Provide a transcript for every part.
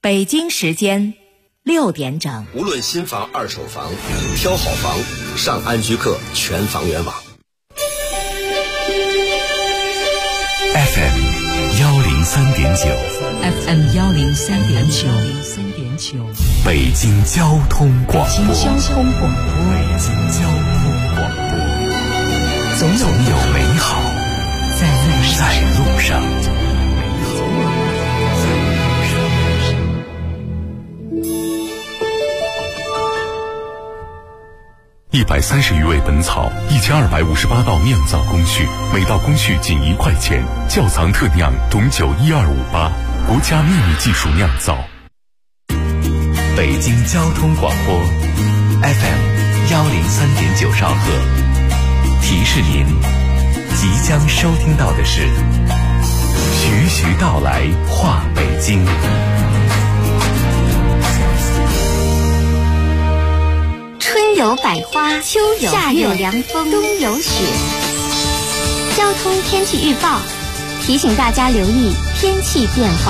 北京时间6点整。 无论新房、二手房，挑好房，上安居客全房源网。 FM 103.9 FM 103.9， 北京交通广播。 北京交通广播， 总有美好在路上。130余味本草，1258道酿造工序，每道工序仅1块钱。窖藏特酿董酒12588，国家秘密技术酿造。北京交通广播 FM 103.9兆赫，提示您即将收听到的是徐徐道来话北京。 春有百花，秋有夏有凉风，冬有雪。交通天气预报提醒大家留意天气变化。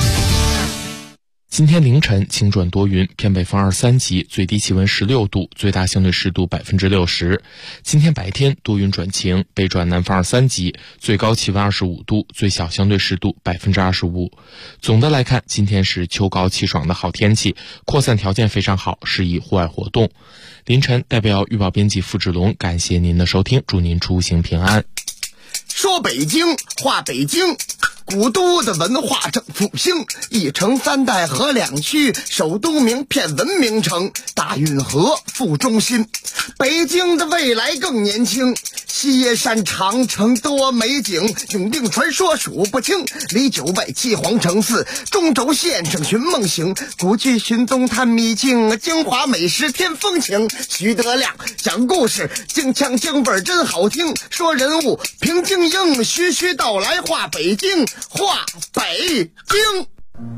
今天凌晨晴转多云，偏北风2-3级，最低气温16度，最大相对湿度60%。今天白天多云转晴，北转南风2-3级，最高气温25度，最小相对湿度25%。总的来看，今天是秋高气爽的好天气，扩散条件非常好，适宜户外活动。凌晨代表预报编辑付志龙感谢您的收听，祝您出行平安。 说北京话北京，古都的文化正复兴，一城3代合2区，首都名片文明城，大运河副中心。北京的未来更年轻，西耶山长城多美景，永定传说数不清，离9外7皇城4，中轴线上寻梦行，古剧寻东探秘境，京华美食添风情。徐德亮讲故事，京腔京味真好听，说人物评京英，徐徐道来话北京，话北京。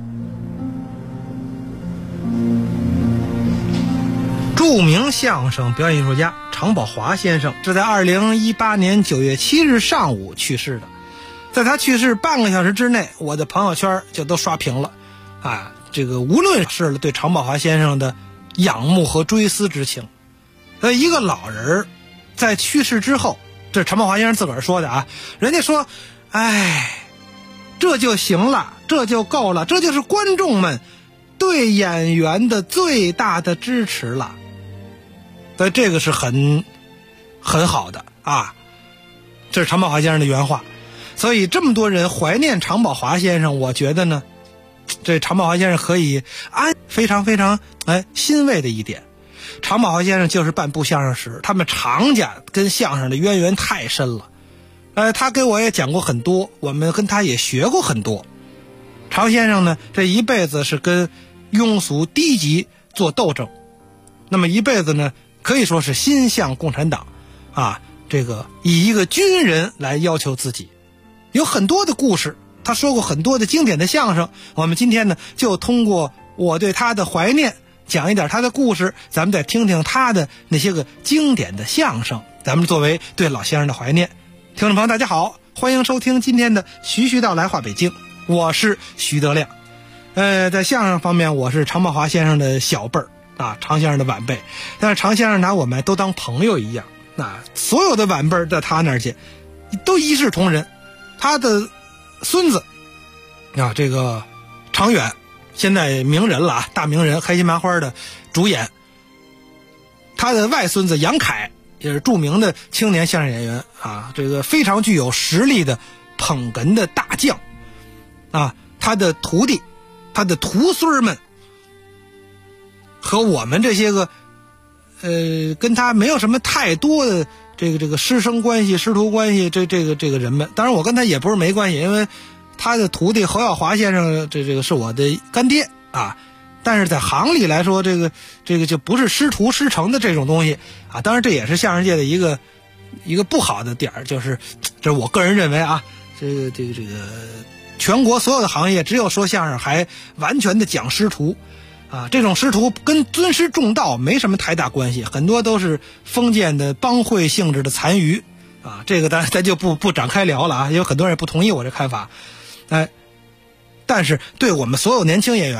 著名相声表演艺术家常宝华先生是在2018年9月7日上午去世的。在他去世半个小时之内，我的朋友圈就都刷屏了啊！这个无论是对常宝华先生的仰慕和追思之情。一个老人在去世之后，这是常宝华先生自个儿说的啊，人家说这就行了，这就够了，这就是观众们对演员的最大的支持了。所以这个是很好的啊，这是常宝华先生的原话。所以这么多人怀念常宝华先生，我觉得呢，这常宝华先生可以非常非常欣慰的一点，常宝华先生就是办部相声史，他们常家跟相声的渊源太深了。他给我也讲过很多，我们跟他也学过很多。常先生呢，这一辈子是跟庸俗低级做斗争，那么一辈子呢，可以说是心向共产党啊，这个以一个军人来要求自己。有很多的故事，他说过很多的经典的相声，我们今天呢就通过我对他的怀念，讲一点他的故事，咱们再听听他的那些个经典的相声，咱们作为对老先生的怀念。听众朋友大家好，欢迎收听今天的徐徐道来话北京，我是徐德亮。在相声方面，我是常宝华先生的小辈儿啊，常先生的晚辈，但是常先生拿我们都当朋友一样，所有的晚辈儿到他那儿去都一视同仁。他的孙子啊，这个常远现在名人了啊，大名人，开心麻花的主演。他的外孙子杨凯也是著名的青年相声演员啊，这个非常具有实力的捧哏的大将啊。他的徒弟，他的徒孙们和我们这些个跟他没有什么太多的这个师生关系、师徒关系，这个人们，当然我跟他也不是没关系，因为他的徒弟侯耀华先生，这个是我的干爹啊。但是在行里来说，这个就不是师徒师承的这种东西啊。当然这也是相声界的一个不好的点，就是这是我个人认为啊，这个全国所有的行业只有说相声还完全的讲师徒啊，这种师徒跟尊师重道没什么太大关系，很多都是封建的帮会性质的残余啊。这个咱就不展开聊了啊，有很多人也不同意我这看法。但是对我们所有年轻演员吧，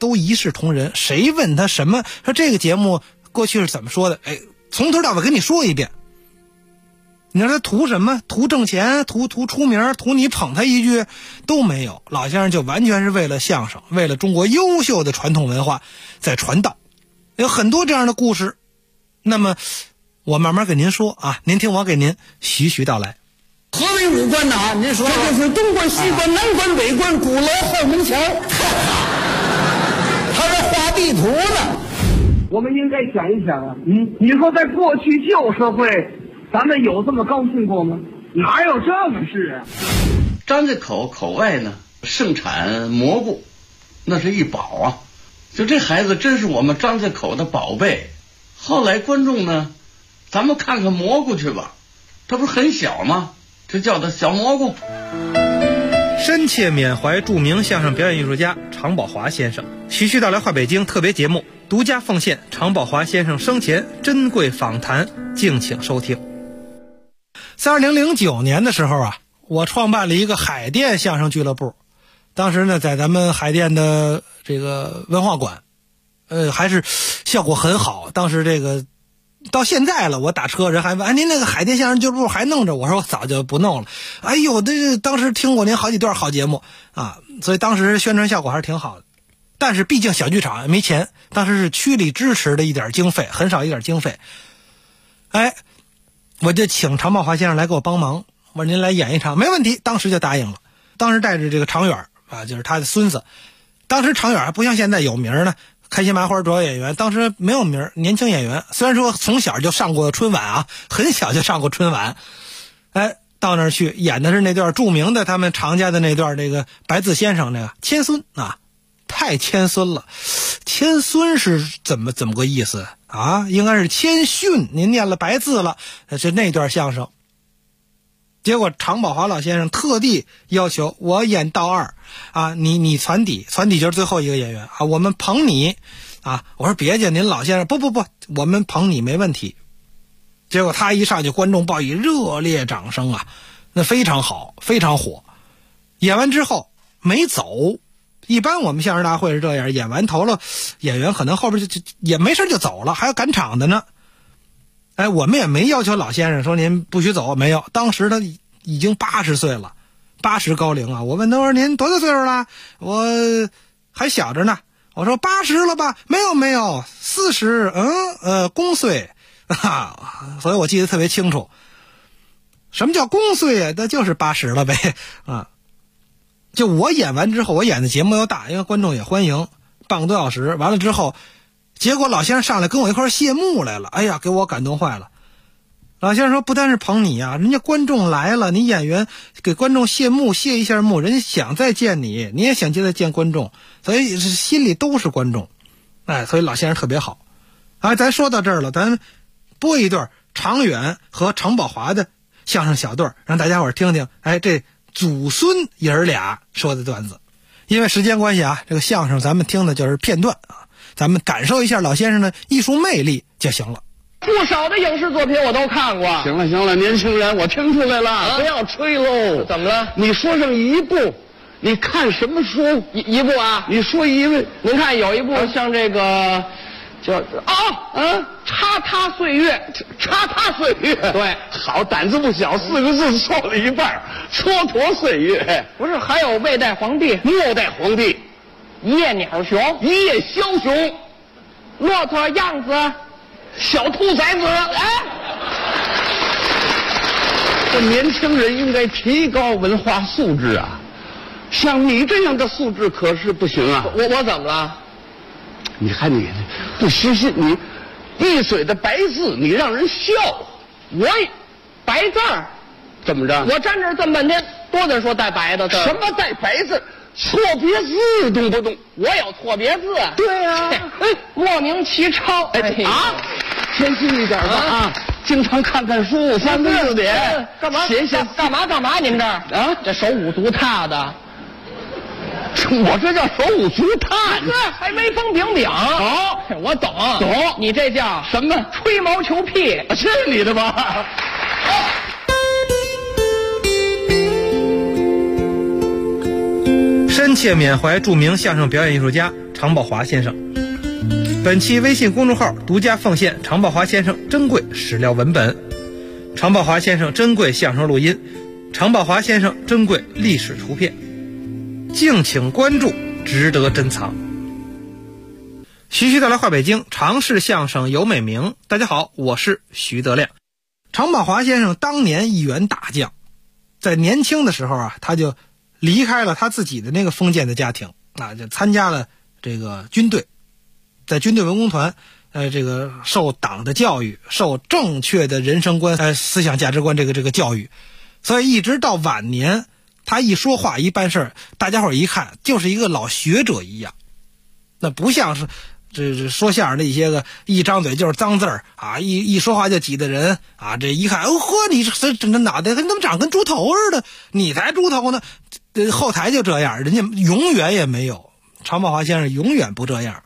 都一视同仁，谁问他什么，说这个节目过去是怎么说的，从头到尾跟你说一遍。你说他图什么？图挣钱，图出名，图你捧他一句都没有。老先生就完全是为了相声，为了中国优秀的传统文化在传道，有很多这样的故事。那么我慢慢给您说啊，您听我给您徐徐道来。 何为五官呐？您说这就是东关、西关、南关、北关、鼓楼、后门桥。他这画地图呢。 我们应该想一想啊，你说在过去旧社会，咱们有这么高兴过吗？哪有这么事啊？ 张家口外呢盛产蘑菇，那是一宝啊！就这孩子真是我们张家口的宝贝。后来观众呢，咱们看看蘑菇去吧，它不是很小吗？这叫它小蘑菇。 深切缅怀著名相声表演艺术家常宝华先生，徐徐道来话北京特别节目独家奉献常宝华先生生前珍贵访谈，敬请收听。在2009年的时候啊，我创办了一个海淀相声俱乐部，当时呢在咱们海淀的这个文化馆，还是效果很好。当时这个到现在了，我打车人还问，您那个海淀相声俱乐部还弄着？我说我早就不弄了。哎呦，这当时听过您好几段好节目啊，所以当时宣传效果还是挺好的。但是毕竟小剧场没钱，当时是区里支持的一点经费，很少一点经费。我就请常宝华先生来给我帮忙，我说您来演一场没问题，当时就答应了。当时带着这个常远啊，就是他的孙子。当时常远还不像现在有名呢，开心麻花主要演员，当时没有名，年轻演员。虽然说从小就上过春晚啊，很小就上过春晚。到那儿去演的是那段著名的他们常家的那段这个白字先生那个谦孙啊，太谦孙了。谦孙是怎么个意思啊？应该是谦逊，您念了白字了，是那段相声。结果常宝华老先生特地要求我演道二啊，你传底就是最后一个演员啊，我们捧你啊。我说别介，您老先生不，我们捧你没问题。结果他一上去，观众报以热烈掌声啊，那非常好，非常火。演完之后没走，一般我们相声大会是这样，演完头了，演员可能后边就也没事就走了，还有赶场的呢。我们也没要求老先生说您不许走，没有。当时他已经80岁了，80高龄啊。我问他说您多大岁数了？我还小着呢。我说80了吧？没有，40，公岁啊。所以我记得特别清楚。什么叫公岁啊？那就是80了呗啊。就我演完之后，我演的节目又大，因为观众也欢迎，半个多小时。完了之后，结果老先生上来跟我一块谢幕来了，哎呀，给我感动坏了。老先生说不单是捧你啊，人家观众来了，你演员给观众谢幕，谢一下幕，人家想再见你，你也想再见观众，所以心里都是观众。所以老先生特别好。咱说到这儿了，咱播一段常远和常宝华的相声小段，让大家伙儿听听这祖孙爷儿俩说的段子。因为时间关系啊，这个相声咱们听的就是片段啊，咱们感受一下老先生的艺术魅力就行了。 不少的影视作品我都看过。行了，年轻人，我听出来了，不要吹喽。怎么了？你说上一部，你看什么书？一部啊？你说一位。您看有一部像这个叫叉他岁月，叉他岁月。对，好胆子不小，4个字说了一半，蹉跎岁月。不是，还有未代皇帝，末代皇帝，一夜鸟熊，一夜枭雄，骆驼样子，小兔崽子。这年轻人应该提高文化素质啊！像你这样的素质可是不行啊！我怎么了？你看你不虚心，你一嘴的白字，你让人笑。我白字儿怎么着？我站这儿这么半天，多的人说带白的字。什么带白字？错别字懂不懂？我有错别字。对呀、莫名其抄。谦虚一点吧啊！经常看看书，翻字典，干嘛？写干嘛？您这儿啊？这手舞足踏的。我这叫手舞足踏，还威风炳炳。我懂。你这叫什么？吹毛求疵。去你的吧！ 深切缅怀著名相声表演艺术家常宝华先生。本期微信公众号独家奉献常宝华先生珍贵史料文本，常宝华先生珍贵相声录音，常宝华先生珍贵历史图片，敬请关注，值得珍藏。徐徐道来话北京，常氏相声有美名。大家好，我是徐德亮。常宝华先生当年一员大将，在年轻的时候啊，他就离开了他自己的那个封建的家庭啊，就参加了这个军队，在军队文工团，这个受党的教育，受正确的人生观、思想价值观这个教育，所以一直到晚年，他一说话一办事，大家伙一看就是一个老学者一样，那不像是这说相声的一些个一张嘴就是脏字儿啊，一说话就挤得人啊，这一看，嚯，你这整个脑袋你怎么长跟猪头似的？你才猪头呢！后台就这样，人家永远也没有。常宝华先生永远不这样，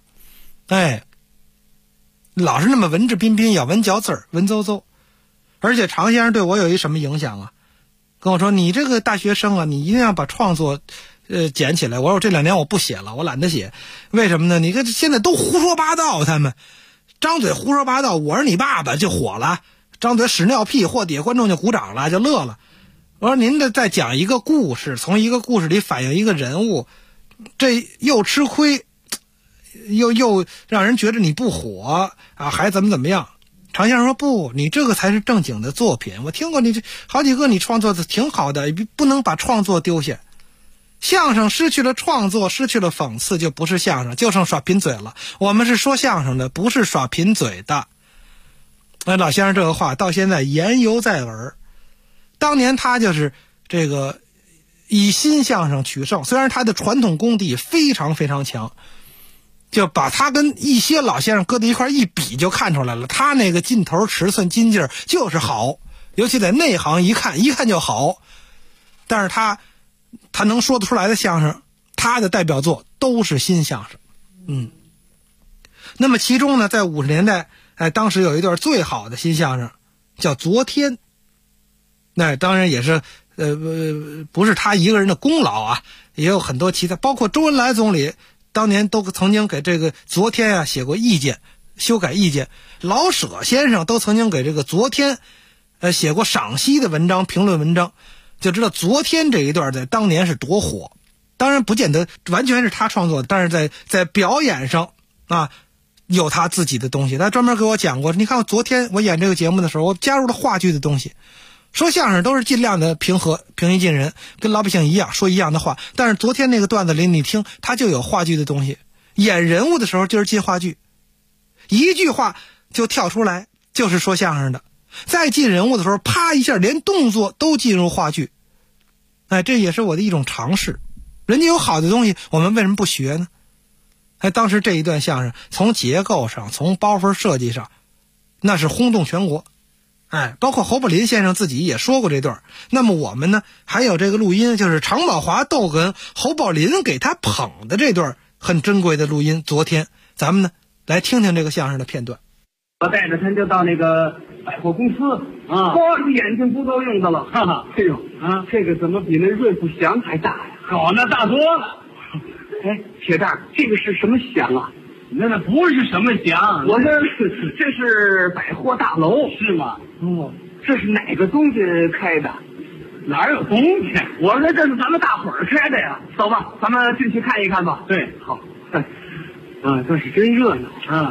老是那么文质彬彬，咬文嚼字儿，文绉绉。而且常先生对我有一什么影响啊？跟我说，你这个大学生啊，你一定要把创作捡起来。我说这2年我不写了，我懒得写。为什么呢？你看现在都胡说八道，他们张嘴胡说八道，我是你爸爸就火了，张嘴屎尿屁，或底下观众就鼓掌了，就乐了。我说您这在讲一个故事，从一个故事里反映一个人物，这又吃亏，又让人觉得你不火啊，还怎么样？常先生说不，你这个才是正经的作品。我听过你这好几个你创作的挺好的，不能把创作丢下。相声失去了创作，失去了讽刺，就不是相声，就剩耍贫嘴了。我们是说相声的，不是耍贫嘴的。老先生这个话到现在言犹在耳。当年他就是这个以新相声取胜，虽然他的传统功底非常非常强，就把他跟一些老先生搁在一块一比就看出来了，他那个劲头尺寸筋劲儿就是好，尤其在内行一看就好。但是他能说得出来的相声，他的代表作都是新相声。那么其中呢，在50年代，当时有一段最好的新相声叫《昨天》，那当然也是不是他一个人的功劳啊，也有很多其他，包括周恩来总理当年都曾经给这个《昨天》啊写过意见，修改意见。老舍先生都曾经给这个《昨天》写过赏析的文章、评论文章，就知道《昨天》这一段在当年是多火。当然不见得完全是他创作的，但是在表演上啊有他自己的东西。他专门给我讲过，你看我昨天我演这个节目的时候，我加入了话剧的东西。说相声都是尽量的平和、平易近人，跟老百姓一样说一样的话。但是昨天那个段子里，你听他就有话剧的东西。演人物的时候就是进话剧，一句话就跳出来，就是说相声的。再进人物的时候，啪一下连动作都进入话剧。这也是我的一种尝试。人家有好的东西，我们为什么不学呢？当时这一段相声从结构上，从包袱设计上，那是轰动全国。包括侯宝林先生自己也说过这段。那么我们呢，还有这个录音，就是常宝华逗哏侯宝林给他捧的这段很珍贵的录音。昨天咱们呢来听听这个相声的片段。 我带着他就到那个百货公司啊，眼睛不够用的了，哈哈！哎呦啊，这个怎么比那瑞富祥还大呀？ 哦，那大多了。 铁蛋，这个是什么祥啊？ 那不是什么祥， 我说这是百货大楼是吗？ 这是哪个东西开的？ 哪有东西？ 我说这是咱们大伙儿开的呀。走吧，咱们进去看一看吧。 对， 好。这是真热闹啊！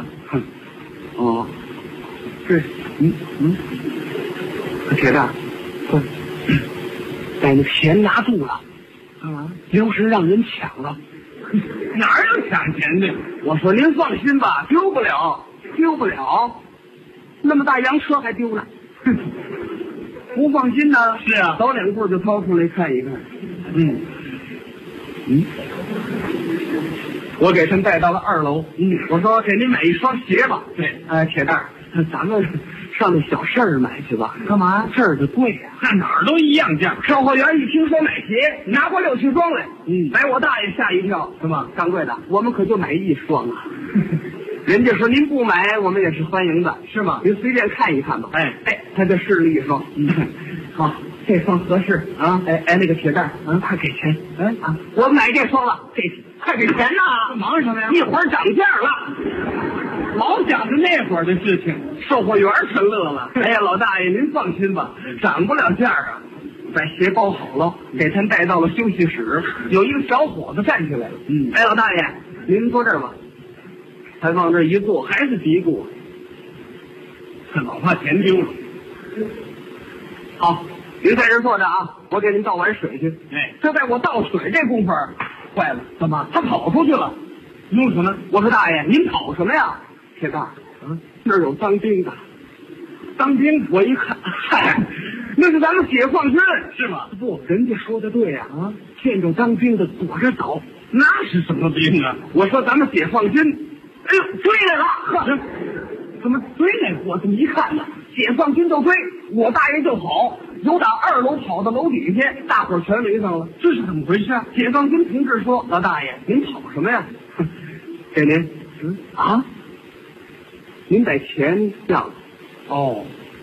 这铁蛋，把那钱拿住了，留神让人抢了。 哪有抢钱的？ 我说您放心吧，丢不了。那么大洋车还丢了，不放心呢。 是啊， 走2步就掏出来看一看。我给他们带到了2楼。我说给您买一双鞋吧。 对， 铁蛋，咱们上那小事儿买去吧。干嘛？这儿的贵呀， 那哪儿都一样价。 售货员一听说买鞋，拿过6七双来。把我大爷吓一跳。是吗？掌柜的，我们可就买1双啊。人家说您不买，我们也是欢迎的， 是吗？ 您随便看一看吧。他就试了1双。好，这双合适啊。那个铁蛋，他给钱。我买这双了，这快给钱呐！ 忙什么呀？ 一会儿涨价了， 老想着那会儿的事情， 售货员全乐了。哎呀，老大爷您放心吧，涨不了价啊。把鞋包好了，给他带到了休息室。有一个小伙子站起来了，哎，老大爷，您坐这儿吧。他往这一坐，还是嘀咕，这老怕钱丢了。好，您在这儿坐着啊，我给您倒碗水去。 哎， 就在我倒水这功夫，坏了， 怎么？ 他跑出去了。 弄什么？ 我说大爷，您跑什么呀？铁蛋，那儿有当兵的。当兵，我一看，嗨，那是咱们解放军， 是吗？ 不，人家说的对呀，见着当兵的躲着走， 那是什么兵啊？ 我说咱们解放军，哎呦，追来了！呵，怎么追来？我这么一看呢，解放军就追，我大爷就跑，由打2楼跑到楼底下，大伙儿全围上了。 这是怎么回事？ 解放军同志说：“老大爷，您跑什么呀？给您，您把钱要了。哦，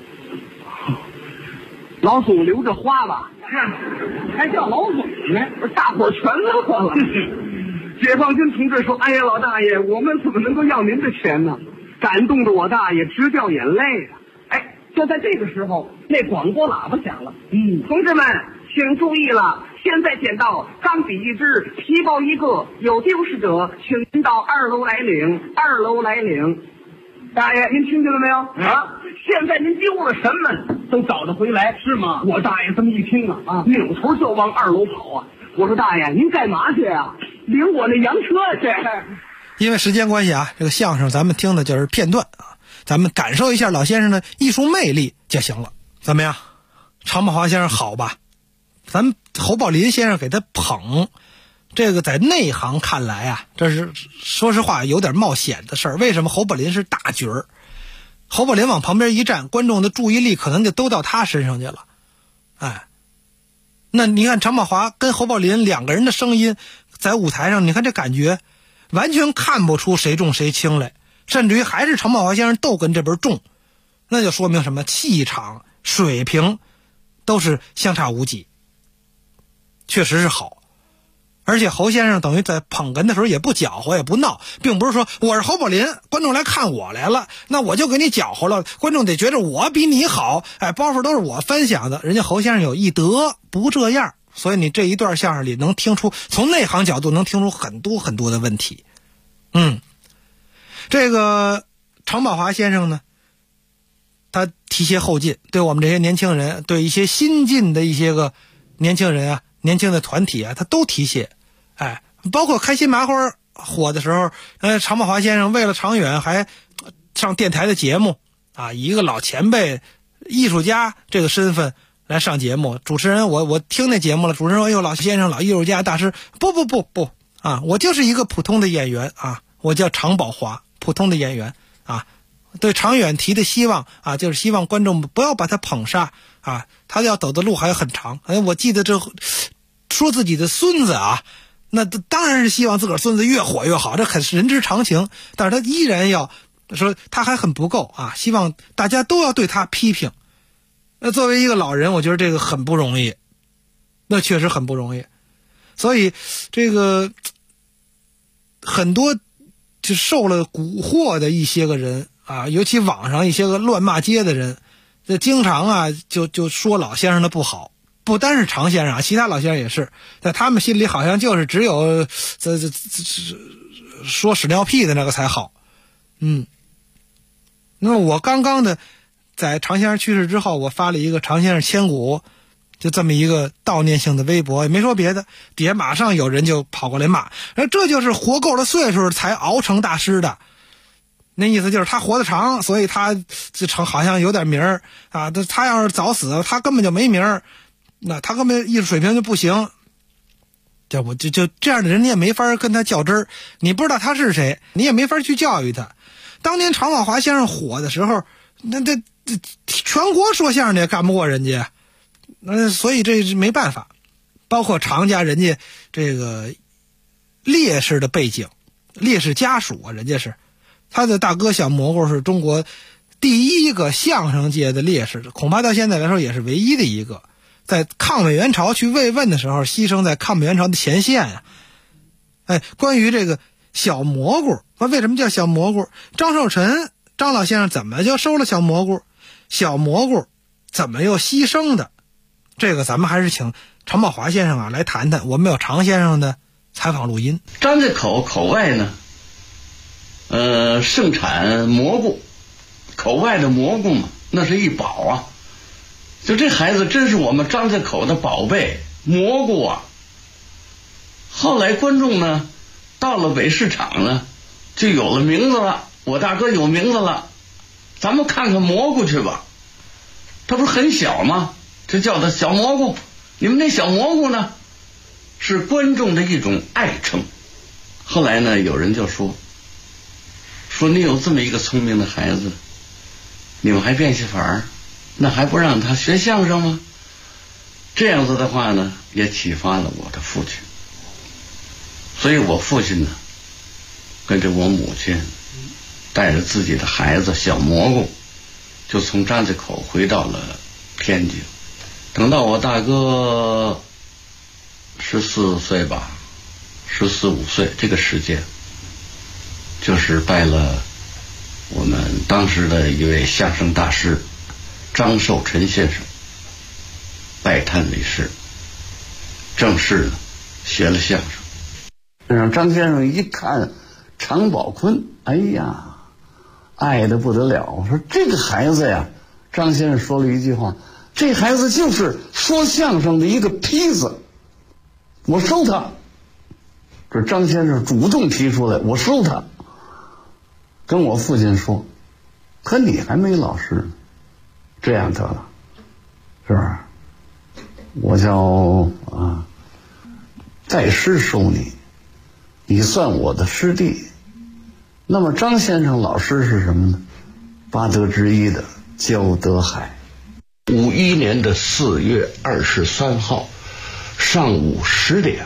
老总留着花吧， 还叫老总呢？ 大伙儿全乐了。解放军同志说：“哎呀，老大爷，我们怎么能够要您的钱呢？”感动的我大爷直掉眼泪啊！哎，就在这个时候，那广播喇叭响了。同志们，请注意了，现在捡到钢笔一支，皮包一个，有丢失者，请您到2楼来领，2楼来领。大爷，您听见了没有？啊，现在您丢了什么都找得回来， 是吗？ 我大爷这么一听啊，扭头就往2楼跑啊！我说大爷，您干嘛去啊？领我那洋车去。 因为时间关系啊，这个相声咱们听的就是片段啊，咱们感受一下老先生的艺术魅力就行了。怎么样？常宝华先生好吧？咱们侯宝林先生给他捧，这个在内行看来啊，这是说实话有点冒险的事儿。为什么侯宝林是大角儿？侯宝林往旁边一站，观众的注意力可能就都到他身上去了。哎，那你看常宝华跟侯宝林两个人的声音在舞台上，你看这感觉完全看不出谁重谁轻来，甚至于还是常宝华先生逗哏这边重，那就说明什么？气场水平都是相差无几，确实是好。而且侯先生等于在捧哏的时候也不搅和也不闹，并不是说我是侯宝林，观众来看我来了，那我就给你搅和了，观众得觉得我比你好，哎，包袱都是我分享的。人家侯先生有一德不这样，所以你这一段相声里能听出，从内行角度能听出很多很多的问题。这个常宝华先生呢，他提携后进，对我们这些年轻人，对一些新进的一些个年轻人啊，年轻的团体啊，他都提携。哎，包括开心麻花火的时候，常宝华先生为了长远还上电台的节目啊，以一个老前辈艺术家这个身份来上节目。主持人我听那节目了，主持人说：“哎呦，老先生，老艺术家大师。”不啊，我就是一个普通的演员啊，我叫常宝华，普通的演员啊。对长远提的希望啊，就是希望观众不要把他捧杀啊，他要走的路还很长。哎，我记得这说自己的孙子啊，那当然是希望自个儿孙子越火越好，这很人之常情。但是他依然要说他还很不够啊，希望大家都要对他批评。那作为一个老人，我觉得这个很不容易，那确实很不容易。所以这个很多就受了蛊惑的一些个人啊，尤其网上一些个乱骂街的人，这经常啊就说老先生的不好。不单是常先生啊，其他老先生也是，在他们心里好像就是只有这说屎尿屁的那个才好。那么我刚刚的在常先生去世之后，我发了一个常先生千古，就这么一个悼念性的微博，也没说别的，底下马上有人就跑过来骂，这就是活够了岁数才熬成大师的。那意思就是他活得长，所以他就成好像有点名儿啊。他要是早死，他根本就没名儿，那他根本艺术水平就不行。就这样的人，你也没法跟他较真儿，你不知道他是谁，你也没法去教育他。当年常宝华先生火的时候，那全国说相声的也干不过人家，所以这是没办法。包括常家人家这个烈士的背景，烈士家属啊，人家是他的大哥小蘑菇是中国第一个相声界的烈士，恐怕到现在来说也是唯一的一个。在抗美援朝去慰问的时候，牺牲在抗美援朝的前线啊。 关于这个小蘑菇，为什么叫小蘑菇？张寿臣张老先生怎么就收了小蘑菇？小蘑菇怎么又牺牲的？这个咱们还是请常宝华先生来谈谈。我们有常先生的采访录音。 张家口外呢，盛产蘑菇，口外的蘑菇嘛，那是一宝啊。就这孩子真是我们张家口的宝贝，蘑菇啊。后来观众呢，到了北市场呢，就有了名字了。我大哥有名字了，咱们看看蘑菇去吧。他不是很小吗？这叫他小蘑菇。你们那小蘑菇呢，是观众的一种爱称。后来呢，有人就说你有这么一个聪明的孩子，你们还变戏法，那还不让他学相声吗？这样子的话呢，也启发了我的父亲。所以我父亲呢，跟着我母亲，带着自己的孩子小蘑菇，就从张家口回到了天津。等到我大哥14岁吧，14、15岁这个时间，就是拜了我们当时的一位相声大师张寿臣先生拜坛为师，正式呢学了相声。让张先生一看常宝坤，哎呀，爱得不得了。我说这个孩子呀，张先生说了一句话，这孩子就是说相声的一个坯子，我收他。这张先生主动提出来，我收他。跟我父亲说，可你还没老师呢，这样得了，是不是？我叫拜师收你，你算我的师弟。那么张先生老师是什么呢？八德之一的焦德海。51年的4月23号上午10点，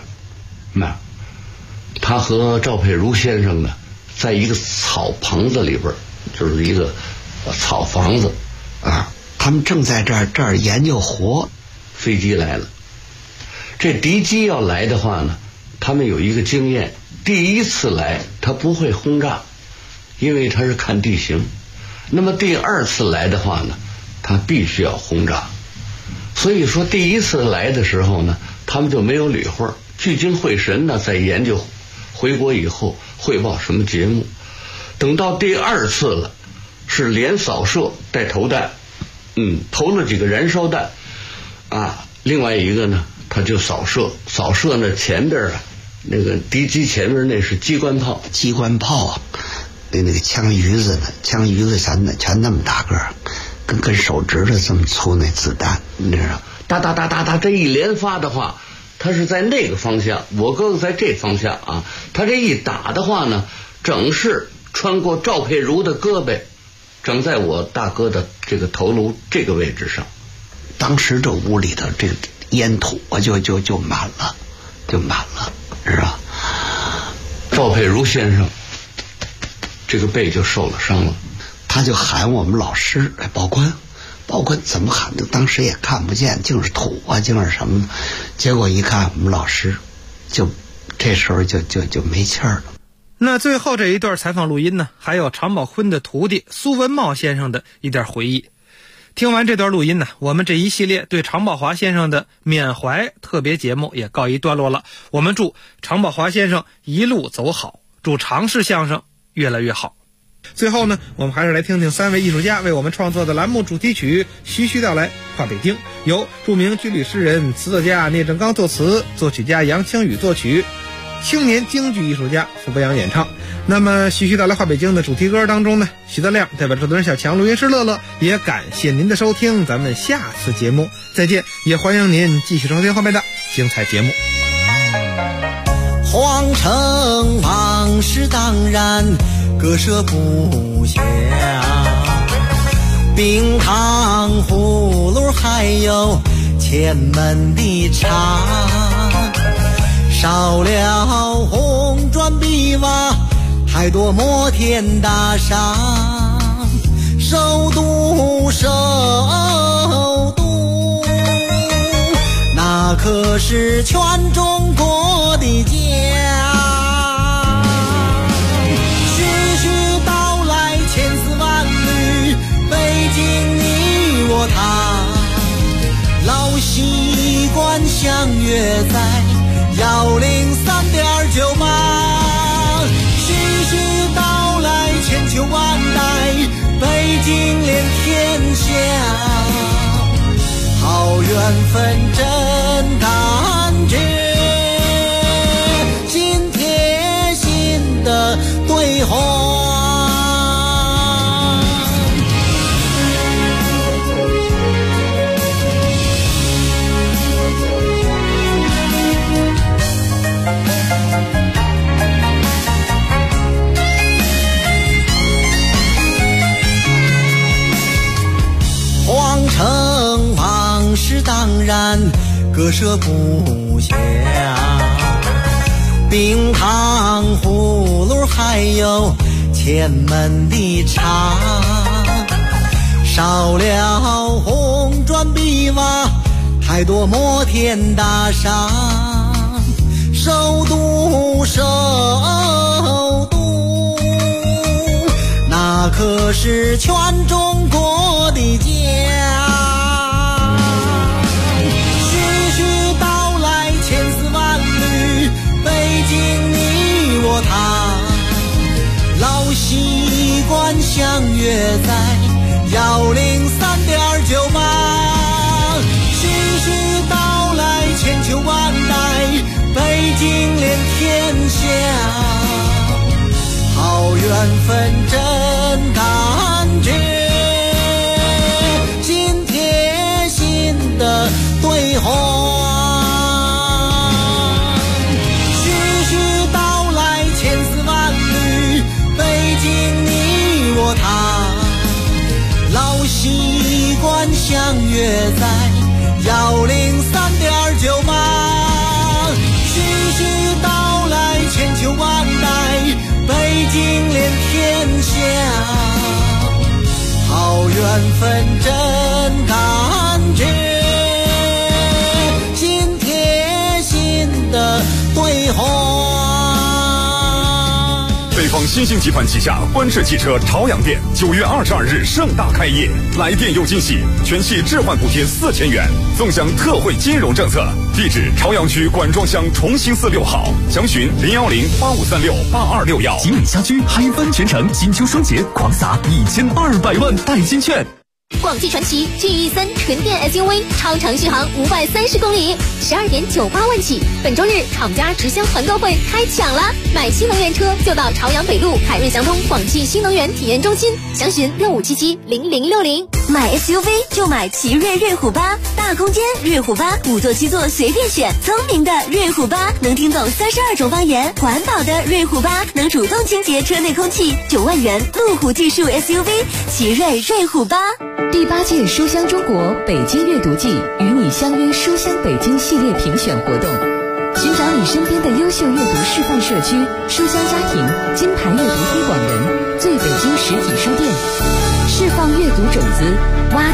他和赵佩如先生呢，在一个草棚子里边，就是一个草房子啊，他们正在这儿研究活。飞机来了，这敌机要来的话呢，他们有一个经验，第一次来他不会轰炸，因为他是看地形。那么第二次来的话呢，他必须要轰炸。所以说第一次来的时候呢，他们就没有理会，聚精会神呢在研究回国以后汇报什么节目。等到第二次了，是连扫射带投弹，投了几个燃烧弹另外一个呢他就扫射呢前边那个敌机前面那是机关炮那个枪鱼子全那么大个，跟手指头这么粗那子弹，你知道，哒哒哒哒哒，这一连发的话，他是在那个方向，我哥哥在这方向啊，他这一打的话呢，正是穿过赵佩如的胳膊，整在我大哥的这个头颅这个位置上。当时这屋里头这个烟土就满了，是吧？赵佩如先生这个背就受了伤了，他就喊我们老师报官怎么喊的？当时也看不见，净是土净是什么的。结果一看我们老师，就这时候就没气儿了。 那最后这一段采访录音呢，还有常宝坤的徒弟苏文茂先生的一点回忆。听完这段录音呢，我们这一系列对常宝华先生的缅怀特别节目也告一段落了。我们祝常宝华先生一路走好，祝常氏相声越来越好。最后呢，我们还是来听听3位艺术家为我们创作的栏目主题曲《徐徐道来话北京》，由著名军旅诗人、词作家聂正刚作词，作曲家杨清宇作曲，青年京剧艺术家傅伯阳演唱。那么徐徐道来话北京的主题歌当中呢，徐德亮代表制作人小强、录音师乐乐，也感谢您的收听，咱们下次节目再见，也欢迎您继续收听后面的精彩节目。 皇城往事当然割舍不下，冰糖葫芦还有前门的茶，少了红砖碧瓦，还多摩天大厦，首都那可是全中国的家。 习惯相约在103.9吧，徐徐道来千秋万代，北京连天下，好缘分真感觉，心贴心的对话。皇城往事当然割舍不下，冰糖葫芦还有前门的茶，少了红砖碧瓦，太多摩天大厦，首都那可是全中国的家。徐徐道来千丝万缕，北京你我他，老习惯相约在103.9吧，徐徐道来千秋万代，北京连天下，好缘分真感觉，心贴心的对话。徐徐道来千丝万缕，北京你我他，老习惯相约在103.9吧，徐徐道来千秋万代，北京连天下，好缘分真感觉，心贴心的对话。 北方新兴集团旗下观致汽车朝阳店9月22日盛大开业，来电有惊喜，全系置换补贴4000元，纵享特惠金融政策。地址：朝阳区管庄乡重兴寺6号，详询010-8536-8261。 集美家居海帆全城金秋双节狂撒1200万代金券。 广汽传祺 GE3 纯电 SUV 超长续航530公里，12.98万起。本周日厂家直销团购会开抢了，买新能源车就到朝阳北路海润祥通广汽新能源体验中心，详询65770060。 买 SUV 就买奇瑞瑞虎8，大空间瑞虎8，5座7座随便选，聪明的瑞虎8能听懂32种方言，环保的瑞虎8能主动清洁车内空气，9万元路虎技术 SUV 奇瑞瑞虎8。 第8届书香中国北京阅读季与你相约书香北京系列评选活动，寻找你身边的优秀阅读示范社区、书香家庭、金牌阅读推广人、最北京实体书店，释放阅读种子，挖